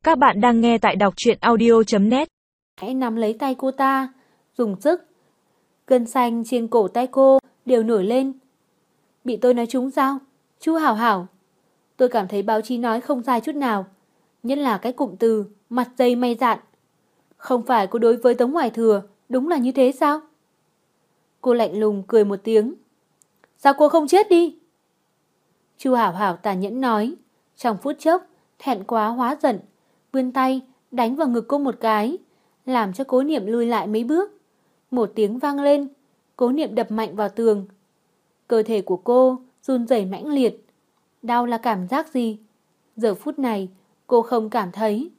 Các bạn đang nghe tại đọc truyện audio.net. Hãy nắm lấy tay cô ta, dùng sức. Gân xanh trên cổ tay cô đều nổi lên. Bị tôi nói trúng sao? Chu Hảo Hảo. Tôi cảm thấy báo chí nói không sai chút nào, nhất là cái cụm từ mặt dày may dạn. Không phải cô đối với Tống Hoài Thừa đúng là như thế sao? Cô lạnh lùng cười một tiếng. Sao cô không chết đi? Chu Hảo Hảo tàn nhẫn nói. Trong phút chốc, thẹn quá hóa giận, vươn tay đánh vào ngực cô một cái, làm cho Cố Niệm lùi lại mấy bước. Một tiếng vang lên, Cố Niệm đập mạnh vào tường. Cơ thể của cô run rẩy mãnh liệt. Đau là cảm giác gì? Giờ phút này cô không cảm thấy.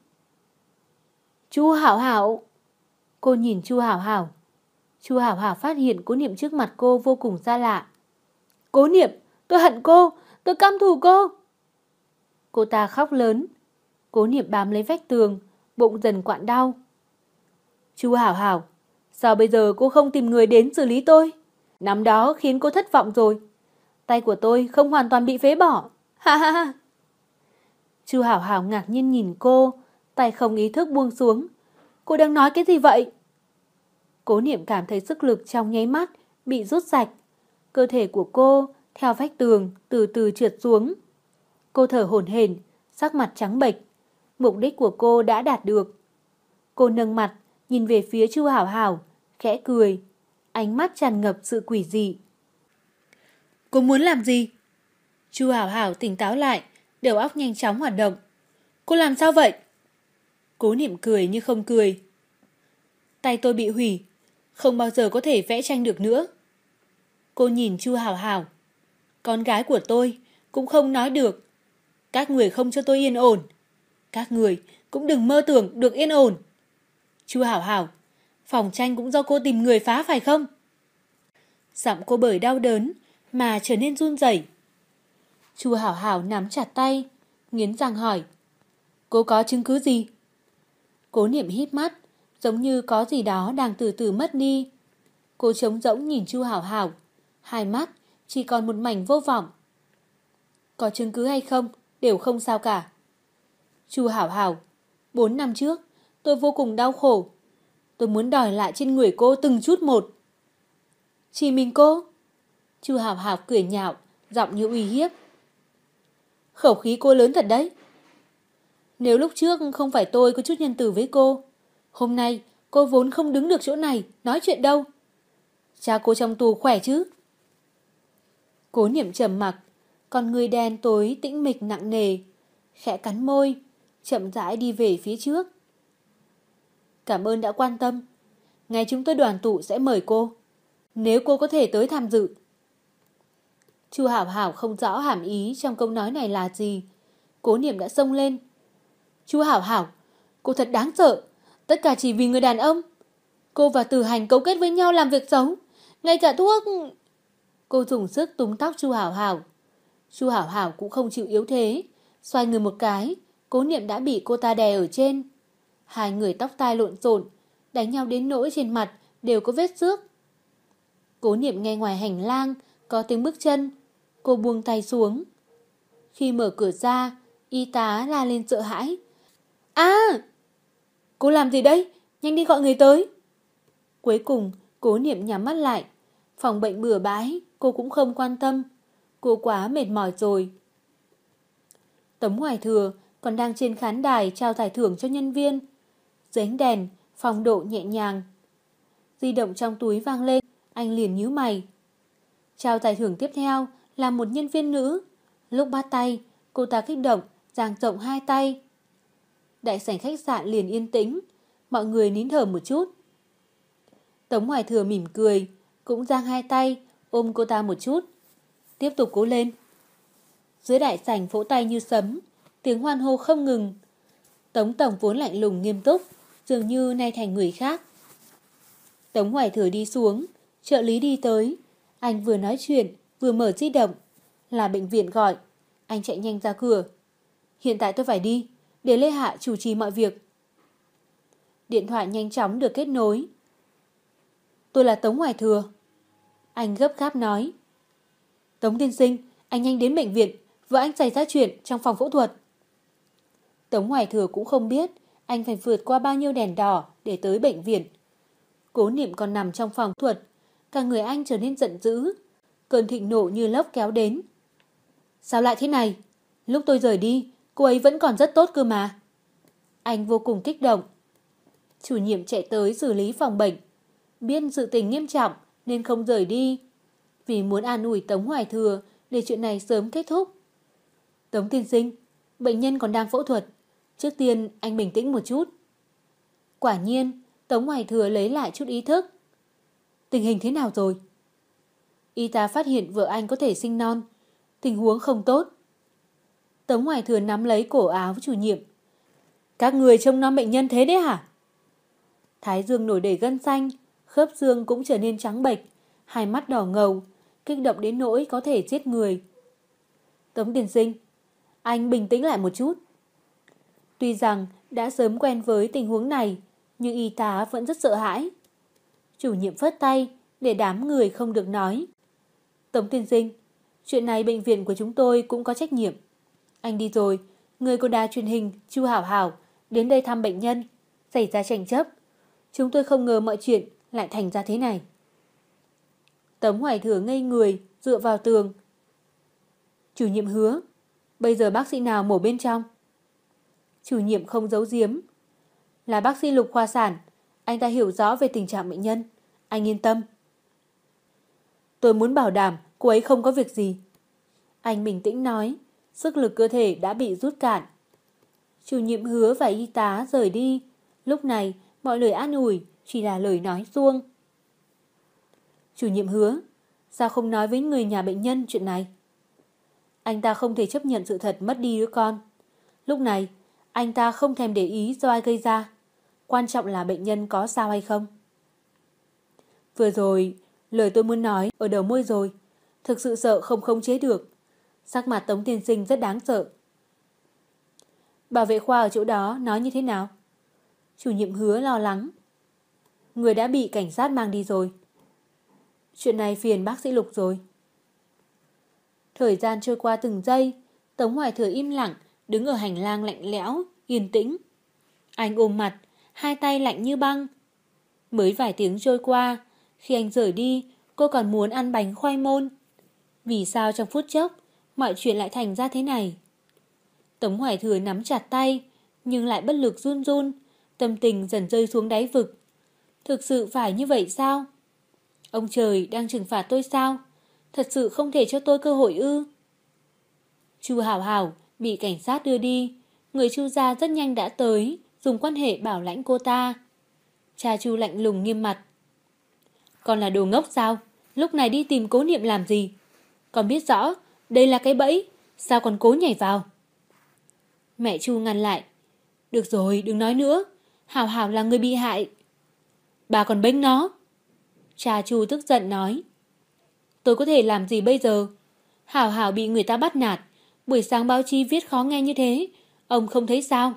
Chu Hảo Hảo. Cô nhìn Chu Hảo Hảo. Chu Hảo Hảo phát hiện Cố Niệm trước mặt cô vô cùng xa lạ. Cố Niệm, tôi hận cô, tôi căm thù cô. Cô ta khóc lớn. Cố Niệm bám lấy vách tường, bụng dần quặn đau. Chu Hảo Hảo, sao bây giờ cô không tìm người đến xử lý tôi? Năm đó khiến cô thất vọng rồi. Tay của tôi không hoàn toàn bị phế bỏ. Ha ha ha. Chu Hảo Hảo ngạc nhiên nhìn cô, tay không ý thức buông xuống. Cô đang nói cái gì vậy? Cố Niệm cảm thấy sức lực trong nháy mắt bị rút sạch. Cơ thể của cô theo vách tường từ từ trượt xuống. Cô thở hổn hển, sắc mặt trắng bệch. Mục đích của cô đã đạt được. Cô nâng mặt, nhìn về phía Chu Hảo Hảo, khẽ cười, ánh mắt tràn ngập sự quỷ dị. Cô muốn làm gì? Chu Hảo Hảo tỉnh táo lại, đầu óc nhanh chóng hoạt động. Cô làm sao vậy? Cố Niệm cười như không cười. Tay tôi bị hủy, không bao giờ có thể vẽ tranh được nữa. Cô nhìn Chu Hảo Hảo. Con gái của tôi cũng không nói được. Các người không cho tôi yên ổn. Các người cũng đừng mơ tưởng được yên ổn. Chu Hảo Hảo, phòng tranh cũng do cô tìm người phá phải không? Giọng cô bởi đau đớn mà trở nên run rẩy. Chu Hảo Hảo nắm chặt tay, nghiến răng hỏi. Cô có chứng cứ gì? Cố Niệm híp mắt, giống như có gì đó đang từ từ mất đi. Cô trống rỗng nhìn Chu Hảo Hảo, hai mắt chỉ còn một mảnh vô vọng. Có chứng cứ hay không, đều không sao cả. Chu Hảo Hảo, 4 năm trước, tôi vô cùng đau khổ. Tôi muốn đòi lại trên người cô từng chút một. Chỉ mình cô? Chu Hảo Hảo cười nhạo, giọng như uy hiếp. Khẩu khí cô lớn thật đấy. Nếu lúc trước không phải tôi có chút nhân từ với cô, hôm nay cô vốn không đứng được chỗ này nói chuyện đâu. Cha cô trong tù khỏe chứ? Cố Niệm trầm mặc, con người đen tối tĩnh mịch nặng nề, khẽ cắn môi, chậm rãi đi về phía trước. Cảm ơn đã quan tâm. Ngày chúng tôi đoàn tụ sẽ mời cô, nếu cô có thể tới tham dự. Chu Hảo Hảo không rõ hàm ý trong câu nói này là gì. Cố Niệm đã xông lên. Chu Hảo Hảo, cô thật đáng sợ. Tất cả chỉ vì người đàn ông. Cô và Tử Hành cấu kết với nhau làm việc xấu. Ngay cả thuốc... Cô dùng sức túm tóc Chu Hảo Hảo. Chu Hảo Hảo cũng không chịu yếu thế. Xoay người một cái, Cố Niệm đã bị cô ta đè ở trên. Hai người tóc tai lộn xộn, đánh nhau đến nỗi trên mặt đều có vết xước. Cố Niệm nghe ngoài hành lang có tiếng bước chân. Cô buông tay xuống. Khi mở cửa ra, y tá la lên sợ hãi. À! Cô làm gì đấy? Nhanh đi gọi người tới. Cuối cùng, Cố Niệm nhắm mắt lại. Phòng bệnh bừa bãi, cô cũng không quan tâm. Cô quá mệt mỏi rồi. Tống Hoài Thừa còn đang trên khán đài trao giải thưởng cho nhân viên. Dưới ánh đèn, phong độ nhẹ nhàng. Di động trong túi vang lên, anh liền nhíu mày. Trao giải thưởng tiếp theo là một nhân viên nữ. Lúc bắt tay, cô ta kích động, dang rộng hai tay. Đại sảnh khách sạn liền yên tĩnh, mọi người nín thở một chút. Tống Hoài Thừa mỉm cười, cũng giang hai tay, ôm cô ta một chút. Tiếp tục cố lên. Dưới đại sảnh vỗ tay như sấm, tiếng hoan hô không ngừng. Tống tổng vốn lạnh lùng nghiêm túc, dường như nay thành người khác. Tống Hoài Thừa đi xuống, trợ lý đi tới. Anh vừa nói chuyện, vừa mở di động. Là bệnh viện gọi. Anh chạy nhanh ra cửa. Hiện tại tôi phải đi, để Lê Hạ chủ trì mọi việc. Điện thoại nhanh chóng được kết nối. Tôi là Tống Hoài Thừa. Anh gấp gáp nói. Tống tiên sinh, anh nhanh đến bệnh viện, vợ anh xảy ra chuyện trong phòng phẫu thuật. Tống Hoài Thừa cũng không biết anh phải vượt qua bao nhiêu đèn đỏ để tới bệnh viện. Cố Niệm còn nằm trong phòng phẫu thuật, cả người anh trở nên giận dữ. Cơn thịnh nộ như lốc kéo đến. Sao lại thế này? Lúc tôi rời đi, cô ấy vẫn còn rất tốt cơ mà. Anh vô cùng kích động. Chủ nhiệm chạy tới xử lý phòng bệnh. Biết sự tình nghiêm trọng nên không rời đi. Vì muốn an ủi Tống Hoài Thừa để chuyện này sớm kết thúc. Tống tiên sinh, bệnh nhân còn đang phẫu thuật. Trước tiên anh bình tĩnh một chút. Quả nhiên, Tống Hoài Thừa lấy lại chút ý thức. Tình hình thế nào rồi? Y tá phát hiện vợ anh có thể sinh non. Tình huống không tốt. Tống Hoài Thừa nắm lấy cổ áo chủ nhiệm. Các người trông nom bệnh nhân thế đấy hả? Thái dương nổi đầy gân xanh, khớp xương cũng trở nên trắng bệch, hai mắt đỏ ngầu, kích động đến nỗi có thể giết người. Tống tiên sinh, anh bình tĩnh lại một chút. Tuy rằng đã sớm quen với tình huống này, nhưng y tá vẫn rất sợ hãi. Chủ nhiệm phất tay để đám người không được nói. Tống tiên sinh, chuyện này bệnh viện của chúng tôi cũng có trách nhiệm. Anh đi rồi, người của đài truyền hình Chu Hảo Hảo đến đây thăm bệnh nhân, xảy ra tranh chấp. Chúng tôi không ngờ mọi chuyện lại thành ra thế này. Tống Hoài Thừa ngây người, dựa vào tường. Chủ nhiệm hứa, bây giờ bác sĩ nào mổ bên trong? Chủ nhiệm không giấu giếm. Là bác sĩ Lục khoa sản, anh ta hiểu rõ về tình trạng bệnh nhân. Anh yên tâm. Tôi muốn bảo đảm cô ấy không có việc gì. Anh bình tĩnh nói, sức lực cơ thể đã bị rút cạn. Chủ nhiệm hứa và y tá rời đi. Lúc này, mọi lời an ủi chỉ là lời nói suông. Chủ nhiệm hứa, sao không nói với người nhà bệnh nhân chuyện này? Anh ta không thể chấp nhận sự thật mất đi đứa con. Lúc này, anh ta không thèm để ý do ai gây ra. Quan trọng là bệnh nhân có sao hay không. Vừa rồi, lời tôi muốn nói ở đầu môi rồi. Thực sự sợ không khống chế được. Sắc mặt Tống tiên sinh rất đáng sợ. Bảo vệ khoa ở chỗ đó nói như thế nào? Chủ nhiệm hứa lo lắng. Người đã bị cảnh sát mang đi rồi. Chuyện này phiền bác sĩ Lục rồi. Thời gian trôi qua từng giây, Tống Hoài Thừa im lặng, đứng ở hành lang lạnh lẽo, yên tĩnh. Anh ôm mặt, hai tay lạnh như băng. Mới vài tiếng trôi qua, khi anh rời đi, cô còn muốn ăn bánh khoai môn. Vì sao trong phút chốc, mọi chuyện lại thành ra thế này? Tống Hoài Thừa nắm chặt tay, nhưng lại bất lực run run, tâm tình dần rơi xuống đáy vực. Thực sự phải như vậy sao? Ông trời đang trừng phạt tôi sao? Thật sự không thể cho tôi cơ hội ư? Chu Hảo Hảo bị cảnh sát đưa đi. Người Chu gia rất nhanh đã tới, dùng quan hệ bảo lãnh cô ta. Cha Chu lạnh lùng nghiêm mặt. Con là đồ ngốc sao? Lúc này đi tìm Cố Niệm làm gì? Con biết rõ, đây là cái bẫy. Sao còn cố nhảy vào? Mẹ Chu ngăn lại. Được rồi, đừng nói nữa. Hảo Hảo là người bị hại. Bà còn bênh nó. Cha Chu tức giận nói. Tôi có thể làm gì bây giờ? Hảo Hảo bị người ta bắt nạt. Buổi sáng báo chí viết khó nghe như thế. Ông không thấy sao?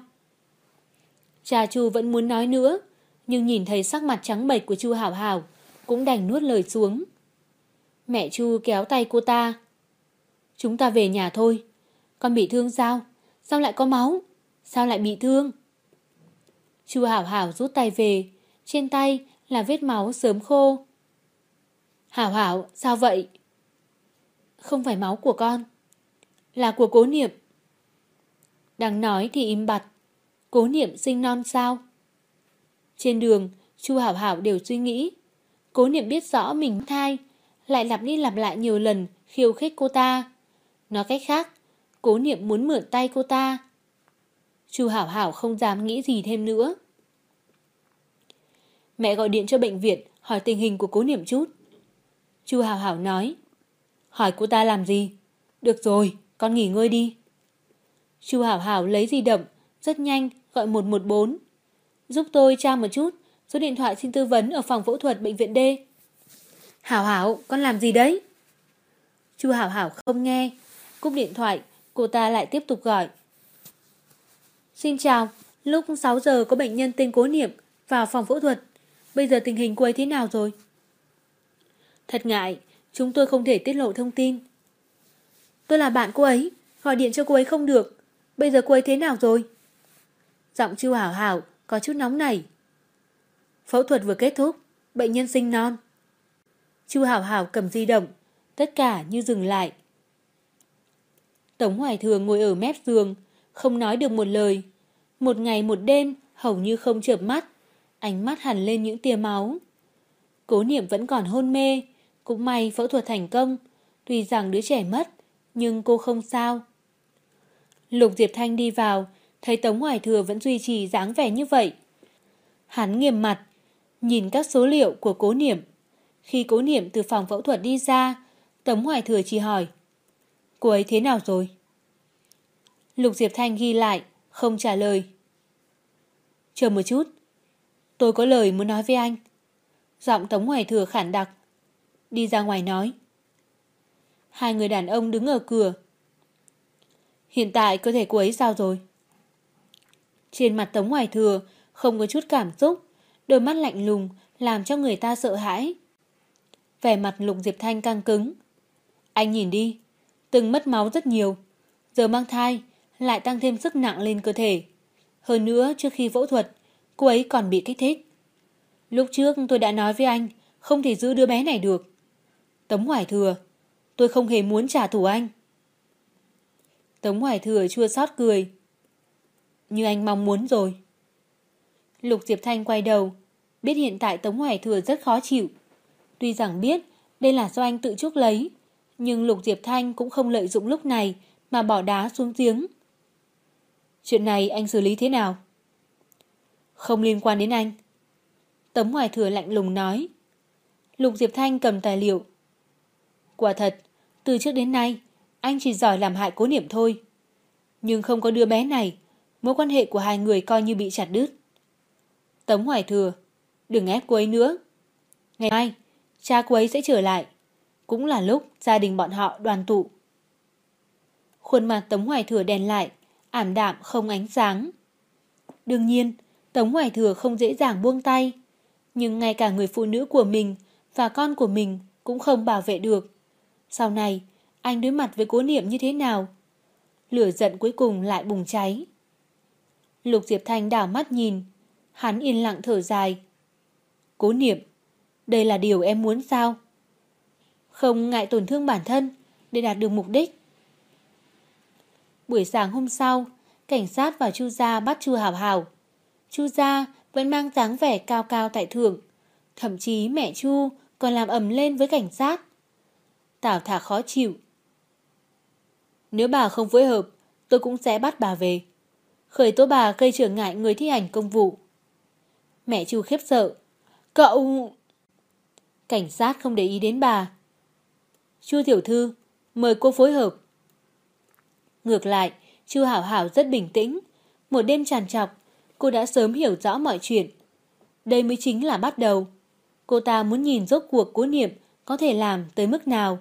Cha Chu vẫn muốn nói nữa, nhưng nhìn thấy sắc mặt trắng bệch của Chu Hảo Hảo, cũng đành nuốt lời xuống. Mẹ Chu kéo tay cô ta. Chúng ta về nhà thôi. Con bị thương sao? Sao lại có máu? Sao lại bị thương? Chu Hảo Hảo rút tay về. Trên tay là vết máu sớm khô. Hảo Hảo, sao vậy? Không phải máu của con, là của Cố Niệm. Đang nói thì im bặt. Cố Niệm sinh non sao? Trên đường, Chu Hảo Hảo đều suy nghĩ. Cố Niệm biết rõ mình thai, lại lặp đi lặp lại nhiều lần khiêu khích cô ta. Nói cách khác, Cố Niệm muốn mượn tay cô ta. Chu Hảo Hảo không dám nghĩ gì thêm nữa. Mẹ gọi điện cho bệnh viện hỏi tình hình của Cố Niệm chút. Chu Hảo Hảo nói. Hỏi cô ta làm gì? Được rồi, con nghỉ ngơi đi. Chu Hảo Hảo lấy di động, rất nhanh gọi 114. Giúp tôi tra một chút, số điện thoại xin tư vấn ở phòng phẫu thuật bệnh viện D. Hảo Hảo, con làm gì đấy? Chu Hảo Hảo không nghe, cúp điện thoại, cô ta lại tiếp tục gọi. Xin chào, lúc 6 giờ có bệnh nhân tên Cố Niệm vào phòng phẫu thuật. Bây giờ tình hình cô ấy thế nào rồi? Thật ngại, chúng tôi không thể tiết lộ thông tin. Tôi là bạn cô ấy, gọi điện cho cô ấy không được. Bây giờ cô ấy thế nào rồi? Giọng Chu Hảo Hảo có chút nóng nảy. Phẫu thuật vừa kết thúc, bệnh nhân sinh non. Chu Hảo Hảo cầm di động, tất cả như dừng lại. Tống Hoài Thừa ngồi ở mép giường, không nói được một lời. Một ngày một đêm hầu như không chợp mắt, ánh mắt hằn lên những tia máu. Cố Niệm vẫn còn hôn mê, cũng may phẫu thuật thành công, tuy rằng đứa trẻ mất, nhưng cô không sao. Lục Diệp Thanh đi vào, thấy Tống Hoài Thừa vẫn duy trì dáng vẻ như vậy. Hắn nghiêm mặt, nhìn các số liệu của Cố Niệm. Khi Cố Niệm từ phòng phẫu thuật đi ra, Tống Hoài Thừa chỉ hỏi, cô ấy thế nào rồi? Lục Diệp Thanh ghi lại, không trả lời. Chờ một chút, tôi có lời muốn nói với anh. Giọng Tống Hoài Thừa khản đặc. Đi ra ngoài nói. Hai người đàn ông đứng ở cửa. Hiện tại cơ thể cô ấy sao rồi? Trên mặt Tống Hoài Thừa không có chút cảm xúc, đôi mắt lạnh lùng làm cho người ta sợ hãi. Vẻ mặt Lục Diệp Thanh căng cứng. Anh nhìn đi, từng mất máu rất nhiều, giờ mang thai lại tăng thêm sức nặng lên cơ thể. Hơn nữa trước khi phẫu thuật, cô ấy còn bị kích thích. Lúc trước tôi đã nói với anh không thể giữ đứa bé này được. Tống Hoài Thừa, tôi không hề muốn trả thù anh. Tống Hoài Thừa chua xót cười. Như anh mong muốn rồi. Lục Diệp Thanh quay đầu, biết hiện tại Tống Hoài Thừa rất khó chịu. Tuy rằng biết đây là do anh tự chuốc lấy, nhưng Lục Diệp Thanh cũng không lợi dụng lúc này mà bỏ đá xuống giếng. Chuyện này anh xử lý thế nào? Không liên quan đến anh. Tống Hoài Thừa lạnh lùng nói. Lục Diệp Thanh cầm tài liệu. Quả thật, từ trước đến nay, anh chỉ giỏi làm hại Cố Niệm thôi. Nhưng không có đứa bé này, mối quan hệ của hai người coi như bị chặt đứt. Tống Hoài Thừa, đừng ép cô ấy nữa. Ngày mai, cha cô ấy sẽ trở lại. Cũng là lúc gia đình bọn họ đoàn tụ. Khuôn mặt Tống Hoài Thừa đèn lại, ảm đạm không ánh sáng. Đương nhiên, Tống Hoài Thừa không dễ dàng buông tay. Nhưng ngay cả người phụ nữ của mình và con của mình cũng không bảo vệ được. Sau này, anh đối mặt với Cố Niệm như thế nào? Lửa giận cuối cùng lại bùng cháy. Lục Diệp Thanh đảo mắt nhìn, hắn yên lặng thở dài. Cố Niệm, đây là điều em muốn sao? Không ngại tổn thương bản thân để đạt được mục đích. Buổi sáng hôm sau, cảnh sát và Chu gia bắt Chu Hảo Hảo. Chu gia vẫn mang dáng vẻ cao cao tại thượng. Thậm chí mẹ Chu còn làm ầm lên với cảnh sát. Tảo Thả khó chịu. Nếu bà không phối hợp, tôi cũng sẽ bắt bà về. Khởi tố bà gây trở ngại người thi hành công vụ. Mẹ Chu khiếp sợ. Cậu... Cảnh sát không để ý đến bà. Chu tiểu thư, mời cô phối hợp. Ngược lại, Chu Hảo Hảo rất bình tĩnh. Một đêm tràn trọc, cô đã sớm hiểu rõ mọi chuyện. Đây mới chính là bắt đầu. Cô ta muốn nhìn rốt cuộc Cố Niệm có thể làm tới mức nào.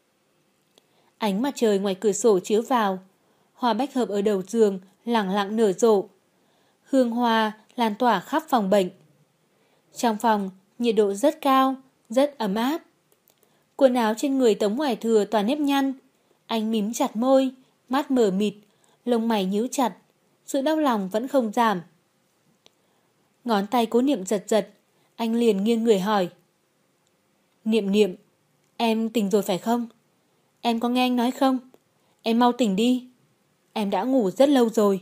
Ánh mặt trời ngoài cửa sổ chiếu vào. Hoa bách hợp ở đầu giường lẳng lặng nở rộ. Hương hoa lan tỏa khắp phòng bệnh. Trong phòng, nhiệt độ rất cao, rất ấm áp. Quần áo trên người Tống Hoài Thừa toàn nếp nhăn. Anh mím chặt môi, mắt mờ mịt, lông mày nhíu chặt. Sự đau lòng vẫn không giảm. Ngón tay Cố Niệm giật giật. Anh liền nghiêng người hỏi. Niệm Niệm, em tỉnh rồi phải không? Em có nghe anh nói không? Em mau tỉnh đi. Em đã ngủ rất lâu rồi.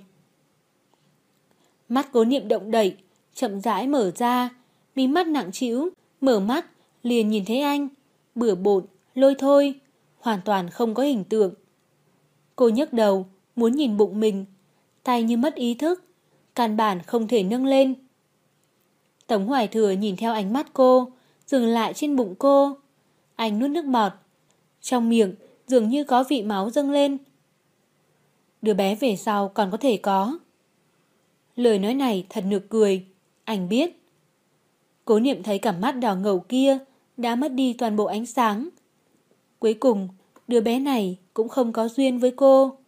Mắt Cố Niệm động đậy, chậm rãi mở ra. Mí mắt nặng trĩu, mở mắt liền nhìn thấy anh. Bừa bộn, lôi thôi, hoàn toàn không có hình tượng. Cô nhấc đầu, muốn nhìn bụng mình. Tay như mất ý thức, căn bản không thể nâng lên. Tống Hoài Thừa nhìn theo ánh mắt cô, dừng lại trên bụng cô. Anh nuốt nước bọt. Trong miệng dường như có vị máu dâng lên. Đứa bé về sau còn có thể có. Lời nói này thật nực cười. Anh biết. Cố Niệm thấy cặp mắt đỏ ngầu kia đã mất đi toàn bộ ánh sáng. Cuối cùng, đứa bé này cũng không có duyên với cô.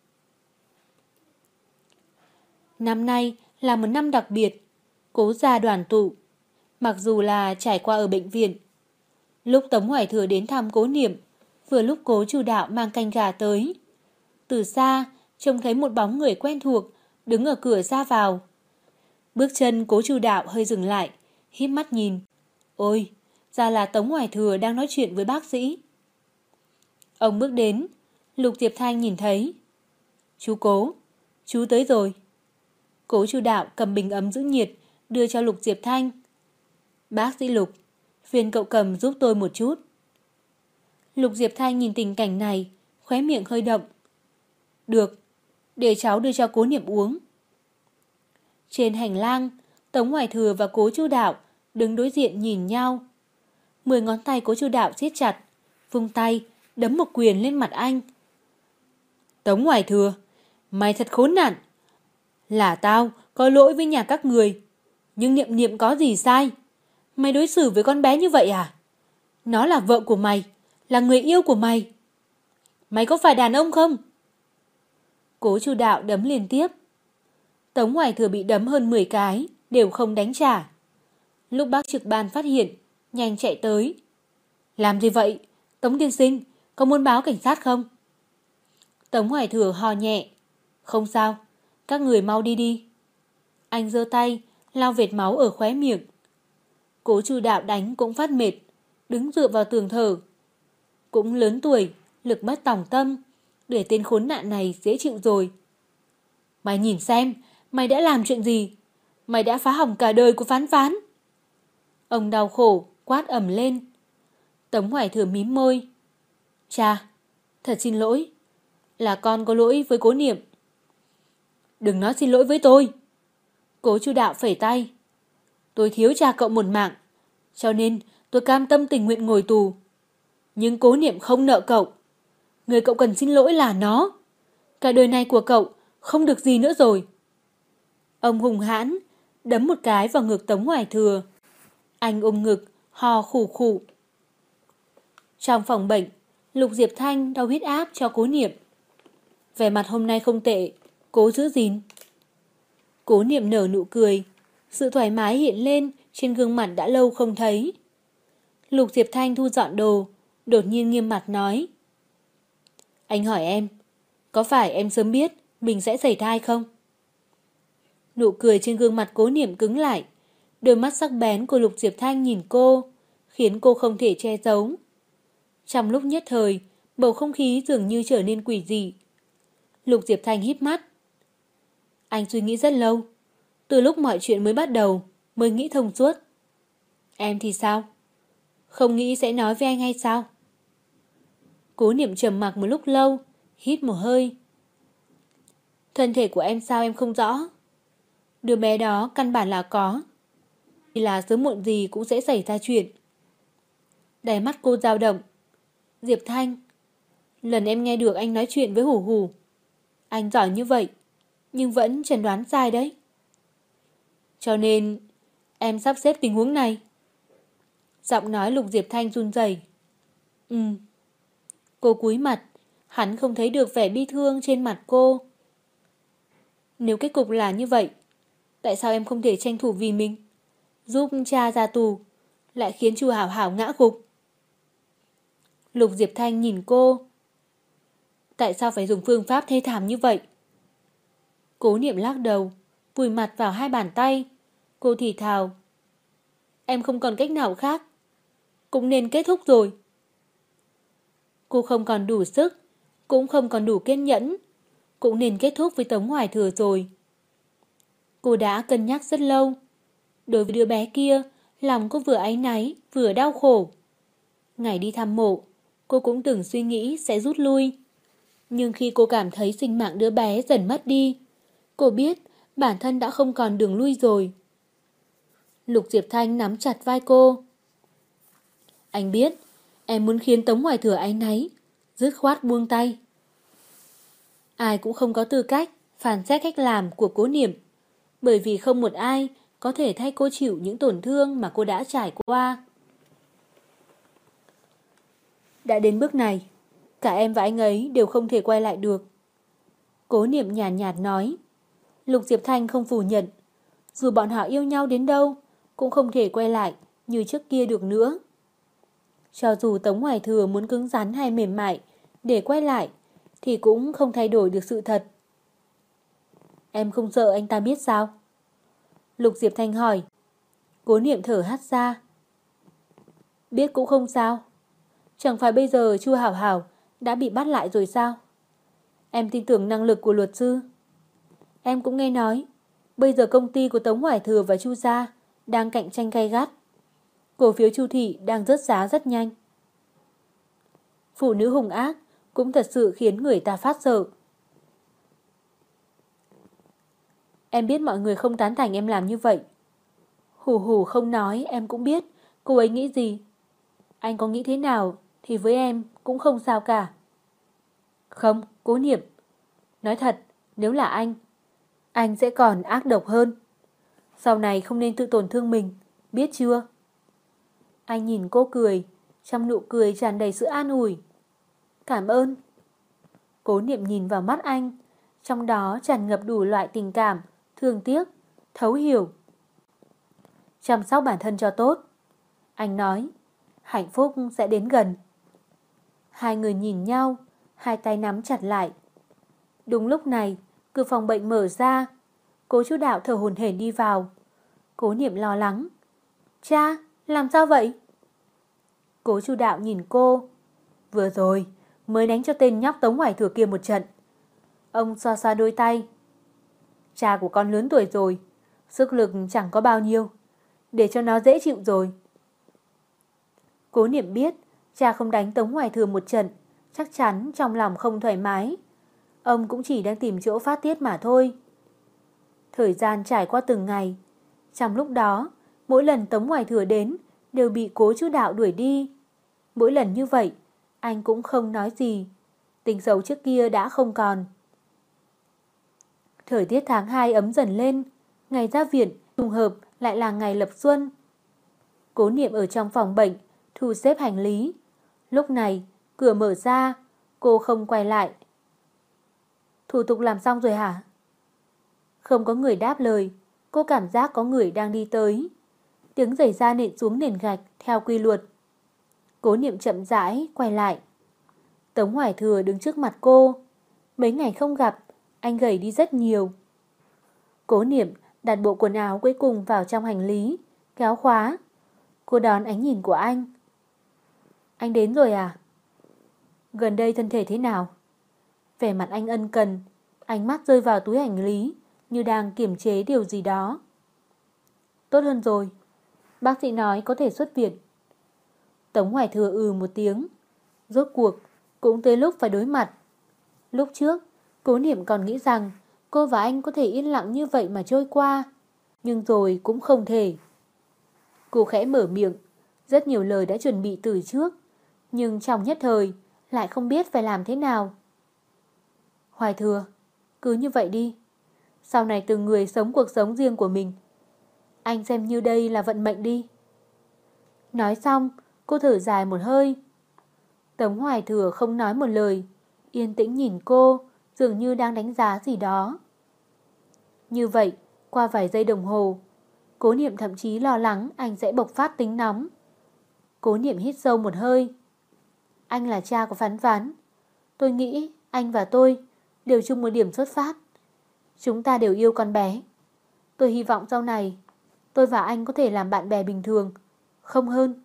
Năm nay là một năm đặc biệt. Cố gia đoàn tụ. Mặc dù là trải qua ở bệnh viện. Lúc Tống Hoài Thừa đến thăm Cố Niệm, vừa lúc Cố Chu Đạo mang canh gà tới. Từ xa, trông thấy một bóng người quen thuộc đứng ở cửa ra vào. Bước chân Cố Chu Đạo hơi dừng lại, híp mắt nhìn. Ôi, ra là Tống Hoài Thừa đang nói chuyện với bác sĩ. Ông bước đến, Lục Diệp Thanh nhìn thấy. Chú Cố, chú tới rồi. Cố Chu Đạo cầm bình ấm giữ nhiệt, đưa cho Lục Diệp Thanh. Bác sĩ Lục, phiền cậu cầm giúp tôi một chút. Lục Diệp Thanh nhìn tình cảnh này, khóe miệng hơi động. Được, để cháu đưa cho Cố Niệm uống. Trên hành lang, Tống Hoài Thừa và Cố Chu Đạo đứng đối diện nhìn nhau. 10 ngón tay Cố Chu Đạo siết chặt, vung tay, đấm một quyền lên mặt anh. Tống Hoài Thừa, mày thật khốn nạn. Là tao có lỗi với nhà các người, nhưng Niệm Niệm có gì sai? Mày đối xử với con bé như vậy à? Nó là vợ của mày, là người yêu của mày. Mày có phải đàn ông không? Cố Chu Đạo đấm liên tiếp. Tống Hoài Thừa bị đấm hơn 10 cái, đều không đánh trả. Lúc bác trực ban phát hiện, nhanh chạy tới. Làm gì vậy? Tống tiên sinh, có muốn báo cảnh sát không? Tống Hoài Thừa hò nhẹ. Không sao, các người mau đi đi. Anh giơ tay, lau vệt máu ở khóe miệng. Cố Chu Đạo đánh cũng phát mệt, đứng dựa vào tường thở. Cũng lớn tuổi, lực bất tòng tâm, để tên khốn nạn này dễ chịu rồi. Mày nhìn xem, mày đã làm chuyện gì? Mày đã phá hỏng cả đời của Phán Phán. Ông đau khổ, quát ầm lên. Tống Hoài Thừa mím môi. Cha, thật xin lỗi. Là con có lỗi với Cố Niệm. Đừng nói xin lỗi với tôi. Cố Chu Đạo phẩy tay. Tôi thiếu cha cậu một mạng, cho nên tôi cam tâm tình nguyện ngồi tù. Nhưng Cố Niệm không nợ cậu. Người cậu cần xin lỗi là nó. Cả đời này của cậu không được gì nữa rồi. Ông hùng hãn đấm một cái vào ngực Tống Hoài Thừa. Anh ôm ngực, ho khủ khủ. Trong phòng bệnh, Lục Diệp Thanh đo huyết áp cho Cố Niệm. Vẻ mặt hôm nay không tệ, cố giữ gìn. Cố Niệm nở nụ cười, sự thoải mái hiện lên trên gương mặt đã lâu không thấy. Lục Diệp Thanh thu dọn đồ, đột nhiên nghiêm mặt nói. Anh hỏi em, có phải em sớm biết mình sẽ sẩy thai không? Nụ cười trên gương mặt Cố Niệm cứng lại, đôi mắt sắc bén của Lục Diệp Thanh nhìn cô, khiến cô không thể che giấu. Trong lúc nhất thời, bầu không khí dường như trở nên quỷ dị. Lục Diệp Thanh híp mắt. Anh suy nghĩ rất lâu, từ lúc mọi chuyện mới bắt đầu, mới nghĩ thông suốt. Em thì sao? Không nghĩ sẽ nói với anh hay sao? Cố Niệm trầm mặc một lúc lâu, hít một hơi. Thân thể của em sao em không rõ? Đứa bé đó căn bản là có. Chỉ là sớm muộn gì cũng sẽ xảy ra chuyện. Đáy mắt cô dao động. Diệp Thanh, lần em nghe được anh nói chuyện với Hủ Hủ. Anh giỏi như vậy, nhưng vẫn chẩn đoán sai đấy. Cho nên, em sắp xếp tình huống này. Giọng nói Lục Diệp Thanh run rẩy. Cô cúi mặt, hắn không thấy được vẻ bi thương trên mặt cô. Nếu kết cục là như vậy, tại sao em không thể tranh thủ vì mình, giúp cha ra tù, lại khiến Chu Hảo Hảo ngã gục? Lục Diệp Thanh nhìn cô. Tại sao phải dùng phương pháp thê thảm như vậy? Cố Niệm lắc đầu, vùi mặt vào hai bàn tay. Cô thì thào. Em không còn cách nào khác, cũng nên kết thúc rồi. Cô không còn đủ sức, cũng không còn đủ kiên nhẫn, cũng nên kết thúc với Tống Hoài Thừa rồi. Cô đã cân nhắc rất lâu. Đối với đứa bé kia, lòng cô vừa áy náy, vừa đau khổ. Ngày đi thăm mộ, cô cũng từng suy nghĩ sẽ rút lui. Nhưng khi cô cảm thấy sinh mạng đứa bé dần mất đi, cô biết bản thân đã không còn đường lui rồi. Lục Diệp Thanh nắm chặt vai cô. Anh biết, em muốn khiến Tống Hoài Thừa áy náy, dứt khoát buông tay. Ai cũng không có tư cách phán xét cách làm của Cố Niệm, bởi vì không một ai có thể thay cô chịu những tổn thương mà cô đã trải qua. Đã đến bước này, cả em và anh ấy đều không thể quay lại được. Cố Niệm nhàn nhạt nói. Lục Diệp Thanh không phủ nhận. Dù bọn họ yêu nhau đến đâu, cũng không thể quay lại như trước kia được nữa. Cho dù Tống Hoài Thừa muốn cứng rắn hay mềm mại để quay lại, thì cũng không thay đổi được sự thật. Em không sợ anh ta biết sao? Lục Diệp Thanh hỏi. Cố Niệm thở hắt ra. Biết cũng không sao. Chẳng phải bây giờ Chu Hảo Hảo đã bị bắt lại rồi sao? Em tin tưởng năng lực của luật sư. Em cũng nghe nói, bây giờ công ty của Tống Hoài Thừa và Chu gia đang cạnh tranh gay gắt. Cổ phiếu Chu thị đang rớt giá rất nhanh. Phụ nữ hung ác cũng thật sự khiến người ta phát sợ. Em biết mọi người không tán thành em làm như vậy. Hù hù không nói em cũng biết cô ấy nghĩ gì. Anh có nghĩ thế nào thì với em cũng không sao cả. Không, Cố Niệm. Nói thật, nếu là anh sẽ còn ác độc hơn. Sau này không nên tự tổn thương mình, biết chưa? Anh nhìn cô cười, trong nụ cười tràn đầy sự an ủi. Cảm ơn. Cố Niệm nhìn vào mắt anh, trong đó tràn ngập đủ loại tình cảm, thương tiếc, thấu hiểu. Chăm sóc bản thân cho tốt. Anh nói, hạnh phúc sẽ đến gần. Hai người nhìn nhau, hai tay nắm chặt lại. Đúng lúc này, cửa phòng bệnh mở ra. Cố Chu Đạo thở hổn hển đi vào. Cố Niệm lo lắng. Cha, làm sao vậy? Cố Chu Đạo nhìn cô. Vừa rồi, mới đánh cho tên nhóc Tống Hoài Thừa kia một trận. Ông xoa xoa đôi tay. Cha của con lớn tuổi rồi, sức lực chẳng có bao nhiêu, để cho nó dễ chịu rồi. Cố Niệm biết cha không đánh Tống Hoài Thừa một trận, chắc chắn trong lòng không thoải mái. Ông cũng chỉ đang tìm chỗ phát tiết mà thôi. Thời gian trải qua từng ngày. Trong lúc đó, mỗi lần Tống Hoài Thừa đến đều bị Cố Chu Đạo đuổi đi. Mỗi lần như vậy, anh cũng không nói gì. Tình xấu trước kia đã không còn. Thời tiết tháng 2 ấm dần lên. Ngày ra viện trùng hợp lại là ngày lập xuân. Cố Niệm ở trong phòng bệnh thu xếp hành lý. Lúc này cửa mở ra, cô không quay lại. Thủ tục làm xong rồi hả? Không có người đáp lời. Cô cảm giác có người đang đi tới. Tiếng giày da nện xuống nền gạch theo quy luật. Cố Niệm chậm rãi quay lại. Tống Hoài Thừa đứng trước mặt cô. Mấy ngày không gặp, anh gầy đi rất nhiều. Cố Niệm đặt bộ quần áo cuối cùng vào trong hành lý, kéo khóa. Cô đón ánh nhìn của anh. Anh đến rồi à? Gần đây thân thể thế nào? Vẻ mặt anh ân cần, ánh mắt rơi vào túi hành lý như đang kiềm chế điều gì đó. Tốt hơn rồi. Bác sĩ nói có thể xuất viện. Tống Hoài Thừa một tiếng. Rốt cuộc cũng tới lúc phải đối mặt. Lúc trước Cố Niệm còn nghĩ rằng cô và anh có thể yên lặng như vậy mà trôi qua. Nhưng rồi cũng không thể. Cô khẽ mở miệng. Rất nhiều lời đã chuẩn bị từ trước. Nhưng trong nhất thời lại không biết phải làm thế nào. Hoài Thừa, cứ như vậy đi. Sau này từng người sống cuộc sống riêng của mình. Anh xem như đây là vận mệnh đi. Nói xong, cô thở dài một hơi. Tống Hoài Thừa không nói một lời, yên tĩnh nhìn cô, dường như đang đánh giá gì đó. Như vậy, qua vài giây đồng hồ, Cố Niệm thậm chí lo lắng anh sẽ bộc phát tính nóng. Cố Niệm hít sâu một hơi. Anh là cha của Phán Phán. Tôi nghĩ anh và tôi đều chung một điểm xuất phát. Chúng ta đều yêu con bé. Tôi hy vọng sau này tôi và anh có thể làm bạn bè bình thường, không hơn.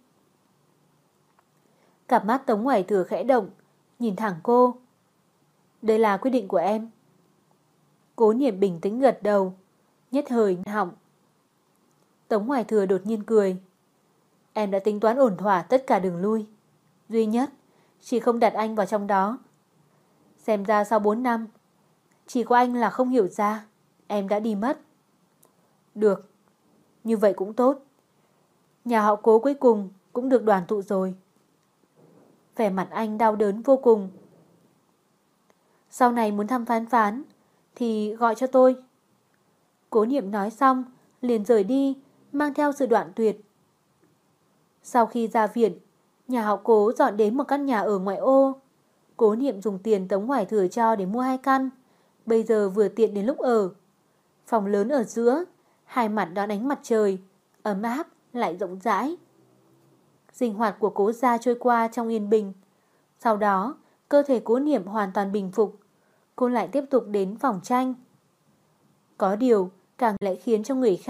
Cặp mắt Tống Hoài Thừa khẽ động, nhìn thẳng cô. Đây là quyết định của em. Cố Niệm bình tĩnh gật đầu, nhất thời họng. Tống Hoài Thừa đột nhiên cười. Em đã tính toán ổn thỏa tất cả đường lui. Duy nhất, chỉ không đặt anh vào trong đó. Xem ra sau 4 năm, chỉ có anh là không hiểu ra em đã đi mất. Được, như vậy cũng tốt. Nhà họ Cố cuối cùng cũng được đoàn tụ rồi. Vẻ mặt anh đau đớn vô cùng. Sau này muốn thăm Phán Phán thì gọi cho tôi. Cố Niệm nói xong liền rời đi, mang theo sự đoạn tuyệt. Sau khi ra viện, nhà họ Cố dọn đến một căn nhà ở ngoại ô. Cố Niệm dùng tiền Tống Hoài Thừa cho để mua 2 căn. Bây giờ vừa tiện đến lúc ở. Phòng lớn ở giữa, hai mặt đón ánh mặt trời, ấm áp lại rộng rãi. Sinh hoạt của Cố gia trôi qua trong yên bình. Sau đó, cơ thể Cố Niệm hoàn toàn bình phục. Cô lại tiếp tục đến phòng tranh. Có điều, càng lại khiến cho người khác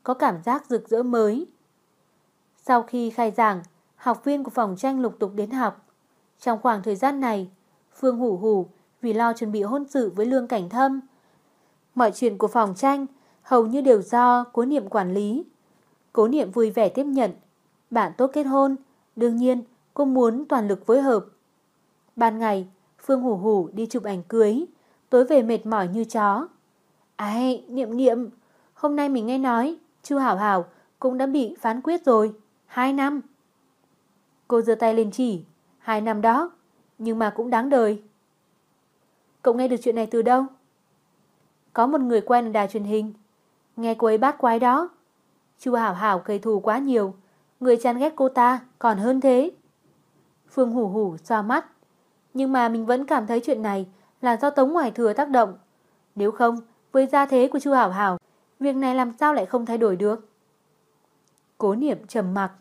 có cảm giác rực rỡ mới. Sau khi khai giảng, học viên của phòng tranh lục tục đến học. Trong khoảng thời gian này, Phương Hủ Hủ vì lo chuẩn bị hôn sự với Lương Cảnh Thâm. Mọi chuyện của phòng tranh hầu như đều do Cố Niệm quản lý. Cố Niệm vui vẻ tiếp nhận. Bạn tốt kết hôn, đương nhiên cô muốn toàn lực phối hợp. Ban ngày, Phương Hủ Hủ đi chụp ảnh cưới, tối về mệt mỏi như chó. Ai, Niệm Niệm, hôm nay mình nghe nói Chu Hảo Hảo cũng đã bị phán quyết rồi, 2 năm. Cô giơ tay lên chỉ, 2 năm đó, nhưng mà cũng đáng đời. Cậu nghe được chuyện này từ đâu? Có một người quen ở đài truyền hình, nghe cô ấy bát quái đó. Chu Hảo Hảo gây thù quá nhiều, người chán ghét cô ta còn hơn thế. Phương Hủ Hủ xoa mắt, nhưng mà mình vẫn cảm thấy chuyện này là do Tống Hoài Thừa tác động. Nếu không, với gia thế của Chu Hảo Hảo, việc này làm sao lại không thay đổi được? Cố Niệm trầm mặc.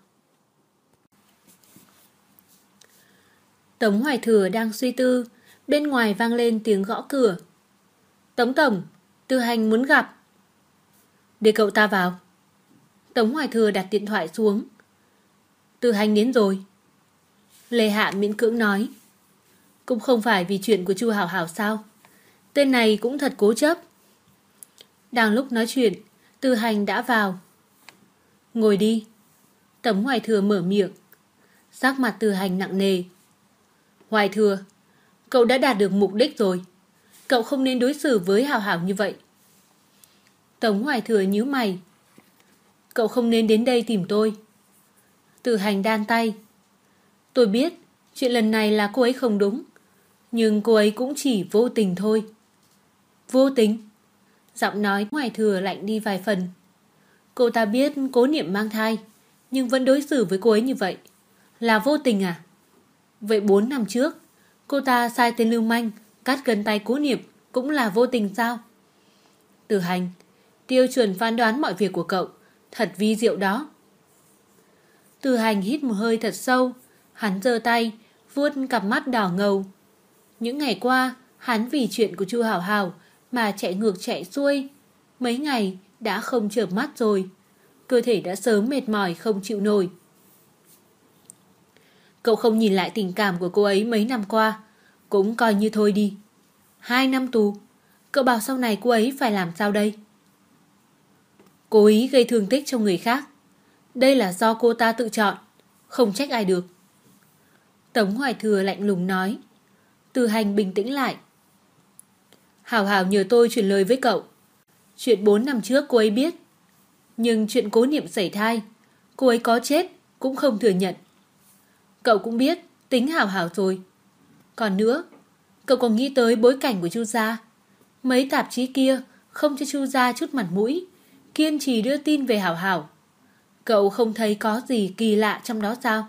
Tống Hoài Thừa đang suy tư, bên ngoài vang lên tiếng gõ cửa. Tống Tổng, Tư Hành muốn gặp. Để cậu ta vào. Tống Hoài Thừa đặt điện thoại xuống. Tư Hành đến rồi. Lê Hạ miễn cưỡng nói. Cũng không phải vì chuyện của Chu Hảo Hảo sao? Tên này cũng thật cố chấp. Đang lúc nói chuyện, Tư Hành đã vào. Ngồi đi. Tống Hoài Thừa mở miệng. Sắc mặt Tư Hành nặng nề. Hoài Thừa, cậu đã đạt được mục đích rồi. Cậu không nên đối xử với Hảo Hảo như vậy. Tống Hoài Thừa nhíu mày. Cậu không nên đến đây tìm tôi. Tư Hành đan tay. Tôi biết chuyện lần này là cô ấy không đúng, nhưng cô ấy cũng chỉ vô tình thôi. Vô tình? Giọng nói Hoài Thừa lạnh đi vài phần. Cô ta biết Cố Niệm mang thai, nhưng vẫn đối xử với cô ấy như vậy. Là vô tình à? Vậy 4 năm trước, cô ta sai tên lưu manh cắt gần tay Cố Niệm cũng là vô tình sao? Tư Hành, tiêu chuẩn phán đoán mọi việc của cậu thật vi diệu đó. Tư Hành hít một hơi thật sâu. Hắn giơ tay vuốt cặp mắt đỏ ngầu. Những ngày qua, hắn vì chuyện của Chu Hảo Hảo mà chạy ngược chạy xuôi. Mấy ngày đã không chợp mắt rồi. Cơ thể đã sớm mệt mỏi không chịu nổi. Cậu không nhìn lại tình cảm của cô ấy mấy năm qua, cũng coi như thôi đi. 2 năm tù, cậu bảo sau này cô ấy phải làm sao đây? Cố ý gây thương tích cho người khác, đây là do cô ta tự chọn, không trách ai được. Tống Hoài Thừa lạnh lùng nói. Tư Hành bình tĩnh lại. Hảo Hảo nhờ tôi truyền lời với cậu. Chuyện 4 năm trước cô ấy biết, nhưng chuyện Cố Niệm sảy thai, cô ấy có chết cũng không thừa nhận. Cậu cũng biết tính Hảo Hảo rồi. Còn nữa, cậu còn nghĩ tới bối cảnh của Chu gia. Mấy tạp chí kia không cho Chu gia chút mặt mũi, kiên trì đưa tin về Hảo Hảo. Cậu không thấy có gì kỳ lạ trong đó sao?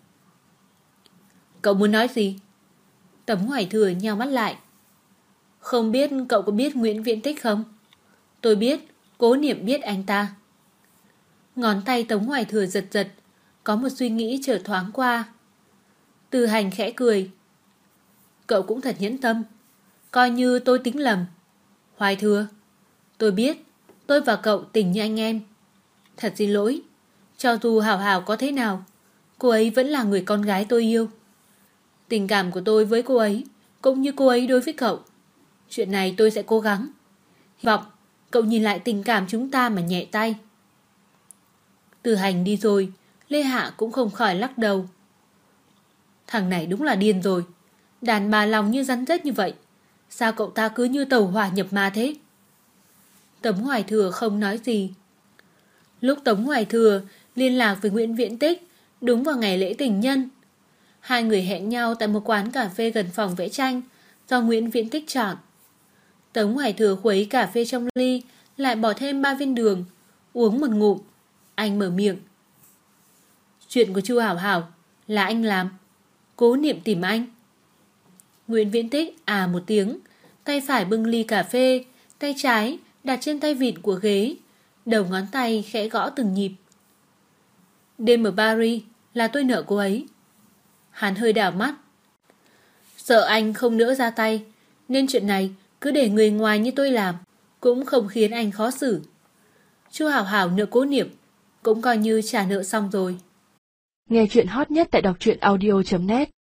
Cậu muốn nói gì? Tống Hoài Thừa nheo mắt lại. Không biết cậu có biết Nguyễn Viễn Tích không? Tôi biết, Cố Niệm biết anh ta. Ngón tay Tống Hoài Thừa giật giật, có một suy nghĩ chợt thoáng qua. Tư Hành khẽ cười. Cậu cũng thật nhẫn tâm, coi như tôi tính lầm. Hoài Thừa, tôi biết tôi và cậu tình như anh em. Thật xin lỗi, cho dù Hảo Hảo có thế nào, cô ấy vẫn là người con gái tôi yêu. Tình cảm của tôi với cô ấy cũng như cô ấy đối với cậu. Chuyện này tôi sẽ cố gắng. Hy vọng cậu nhìn lại tình cảm chúng ta mà nhẹ tay. Tư Hành đi rồi, Lê Hạ cũng không khỏi lắc đầu. Thằng này đúng là điên rồi. Đàn bà lòng như rắn rết như vậy, sao cậu ta cứ như tàu hỏa nhập ma thế? Tống Hoài Thừa không nói gì. Lúc Tống Hoài Thừa liên lạc với Nguyễn Viễn Tích đúng vào ngày lễ tình nhân. Hai người hẹn nhau tại một quán cà phê gần phòng vẽ tranh do Nguyễn Viễn Tích chọn. Tống Hoài Thừa khuấy cà phê trong ly, lại bỏ thêm 3 viên đường, uống một ngụm. Anh mở miệng. Chuyện của Chu Hảo Hảo là anh làm. Cố Niệm tìm anh. Nguyễn Viễn Tích một tiếng, tay phải bưng ly cà phê, tay trái đặt trên tay vịn của ghế, đầu ngón tay khẽ gõ từng nhịp. Đêm ở Paris là tôi nợ cô ấy. Hắn hơi đảo mắt. Sợ anh không nỡ ra tay, nên chuyện này cứ để người ngoài như tôi làm, cũng không khiến anh khó xử. Chu Hảo Hảo nợ Cố Niệm cũng coi như trả nợ xong rồi. Nghe chuyện hot nhất tại đọc truyện audio.net